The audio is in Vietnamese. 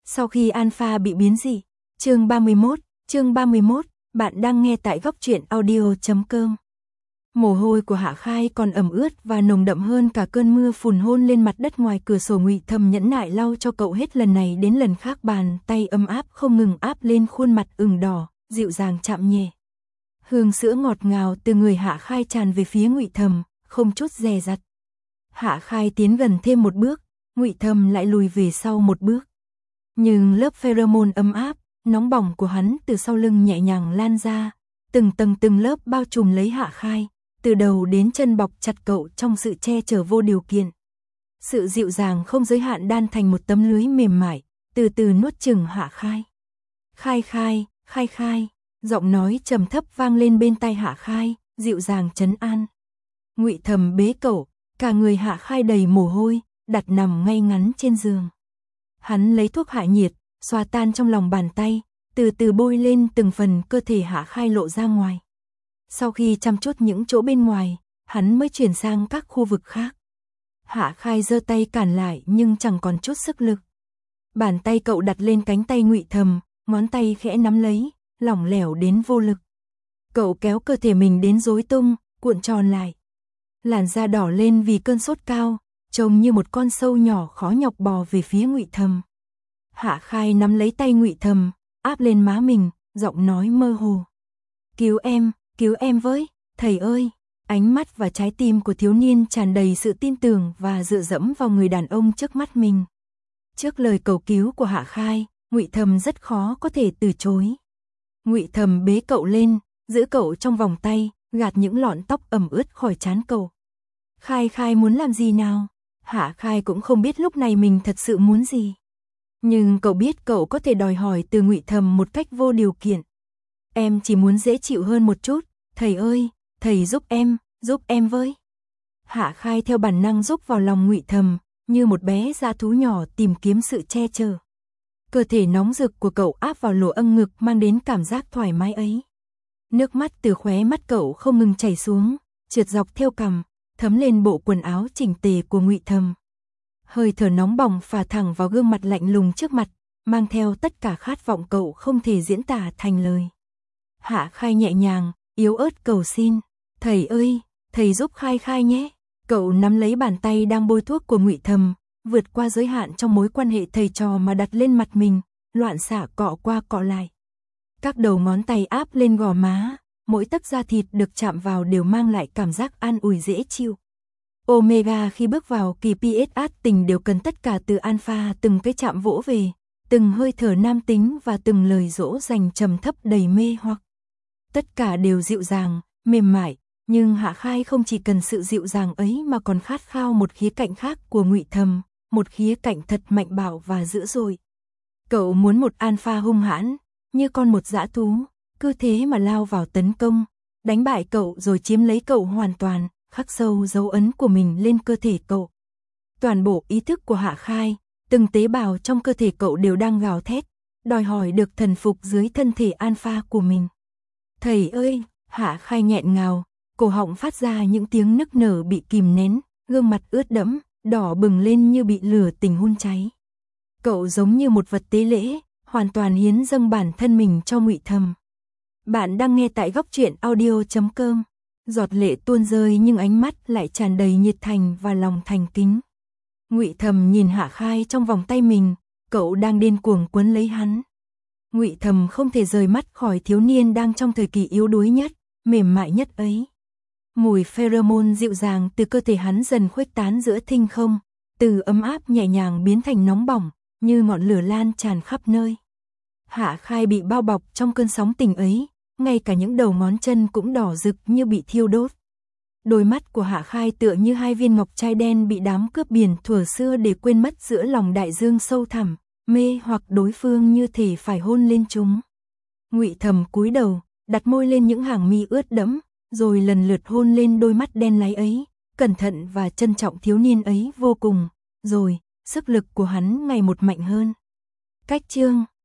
Sau khi Alpha bị biến dị. Chương 31, bạn đang nghe tại góc truyện audio.com. Mồ hôi của Hạ Khai còn ẩm ướt và nồng đậm hơn cả cơn mưa phùn hôn lên mặt đất ngoài cửa sổ. Ngụy Thầm nhẫn nại lau cho cậu hết lần này đến lần khác, bàn tay ấm áp không ngừng áp lên khuôn mặt ửng đỏ, dịu dàng chạm nhẹ. Hương sữa ngọt ngào từ người Hạ Khai tràn về phía Ngụy Thầm, không chút dè dặt. Hạ Khai tiến gần thêm một bước, Ngụy Thầm lại lùi về sau một bước. Nhưng lớp pheromone ấm áp, nóng bỏng của hắn từ sau lưng nhẹ nhàng lan ra, từng tầng từng lớp bao trùm lấy Hạ Khai, từ đầu đến chân bọc chặt cậu trong sự che chở vô điều kiện. Sự dịu dàng không giới hạn đan thành một tấm lưới mềm mại, từ từ nuốt chửng Hạ Khai. Khai, giọng nói trầm thấp vang lên bên tai Hạ Khai, dịu dàng trấn an. Ngụy Thầm bế cậu, cả người Hạ Khai đầy mồ hôi, đặt nằm ngay ngắn trên giường. Hắn lấy thuốc hạ nhiệt, xoa tan trong lòng bàn tay, từ từ bôi lên từng phần cơ thể Hạ Khai lộ ra ngoài. Sau khi chăm chút những chỗ bên ngoài, hắn mới chuyển sang các khu vực khác. Hạ Khai giơ tay cản lại nhưng chẳng còn chút sức lực. Bàn tay cậu đặt lên cánh tay Ngụy Thầm, ngón tay khẽ nắm lấy, lỏng lẻo đến vô lực. Cậu kéo cơ thể mình đến rối tung, cuộn tròn lại. Làn da đỏ lên vì cơn sốt cao, trông như một con sâu nhỏ khó nhọc bò về phía Ngụy Thầm. Hạ Khai nắm lấy tay Ngụy Thầm, áp lên má mình, giọng nói mơ hồ. Cứu em với, thầy ơi. Ánh mắt và trái tim của thiếu niên tràn đầy sự tin tưởng và dựa dẫm vào người đàn ông trước mắt mình. Trước lời cầu cứu của Hạ Khai, Ngụy Thầm rất khó có thể từ chối. Ngụy Thầm bế cậu lên, giữ cậu trong vòng tay, gạt những lọn tóc ẩm ướt khỏi trán cậu. Khai muốn làm gì nào? Hạ Khai cũng không biết lúc này mình thật sự muốn gì. Nhưng cậu biết cậu có thể đòi hỏi từ Ngụy Thầm một cách vô điều kiện. Em chỉ muốn dễ chịu hơn một chút, thầy ơi, thầy giúp em với. Hạ Khai theo bản năng rúc vào lòng Ngụy Thầm, như một bé dã thú nhỏ tìm kiếm sự che chở. Cơ thể nóng rực của cậu áp vào lỗ âng ngực mang đến cảm giác thoải mái ấy. Nước mắt từ khóe mắt cậu không ngừng chảy xuống, trượt dọc theo cằm, thấm lên bộ quần áo chỉnh tề của Ngụy Thầm. Hơi thở nóng bỏng phả thẳng vào gương mặt lạnh lùng trước mặt, mang theo tất cả khát vọng cậu không thể diễn tả thành lời. Hạ Khai nhẹ nhàng, yếu ớt cầu xin, thầy ơi, thầy giúp Khai nhé. Cậu nắm lấy bàn tay đang bôi thuốc của Ngụy Thầm, vượt qua giới hạn trong mối quan hệ thầy trò mà đặt lên mặt mình, loạn xạ cọ qua cọ lại. Các đầu ngón tay áp lên gò má, mỗi tấc da thịt được chạm vào đều mang lại cảm giác an ủi dễ chịu. Omega khi bước vào kỳ PS tình đều cần tất cả từ Alpha, từng cái chạm vỗ về, từng hơi thở nam tính và từng lời dỗ dành trầm thấp đầy mê hoặc. Tất cả đều dịu dàng, mềm mại, nhưng Hạ Khai không chỉ cần sự dịu dàng ấy mà còn khát khao một khía cạnh khác của Ngụy Thầm, một khía cạnh thật mạnh bạo và dữ dội. Cậu muốn một Alpha hung hãn, như con một dã thú, cứ thế mà lao vào tấn công, đánh bại cậu rồi chiếm lấy cậu hoàn toàn, khắc sâu dấu ấn của mình lên cơ thể cậu. Toàn bộ ý thức của Hạ Khai, từng tế bào trong cơ thể cậu đều đang gào thét, đòi hỏi được thần phục dưới thân thể Alpha của mình. Thầy ơi, Hạ Khai nghẹn ngào, cổ họng phát ra những tiếng nức nở bị kìm nén, gương mặt ướt đẫm, đỏ bừng lên như bị lửa tình hun cháy. Cậu giống như một vật tế lễ, hoàn toàn hiến dâng bản thân mình cho Ngụy Thầm. Bạn đang nghe tại góc truyện audio.com. Giọt lệ tuôn rơi nhưng ánh mắt lại tràn đầy nhiệt thành và lòng thành kính. Ngụy Thầm nhìn Hạ Khai trong vòng tay mình, cậu đang điên cuồng quấn lấy hắn. Ngụy Thầm không thể rời mắt khỏi thiếu niên đang trong thời kỳ yếu đuối nhất, mềm mại nhất ấy. Mùi pheromone dịu dàng từ cơ thể hắn dần khuếch tán giữa thinh không, từ ấm áp nhẹ nhàng biến thành nóng bỏng, như ngọn lửa lan tràn khắp nơi. Hạ Khai bị bao bọc trong cơn sóng tình ấy, ngay cả những đầu ngón chân cũng đỏ rực như bị thiêu đốt. Đôi mắt của Hạ Khai tựa như hai viên ngọc trai đen bị đám cướp biển thuở xưa để quên mất giữa lòng đại dương sâu thẳm, mê hoặc đối phương như thể phải hôn lên chúng. Ngụy Thầm cúi đầu, đặt môi lên những hàng mi ướt đẫm, rồi lần lượt hôn lên đôi mắt đen láy ấy, cẩn thận và trân trọng thiếu niên ấy vô cùng, rồi sức lực của hắn ngày một mạnh hơn. Cách chương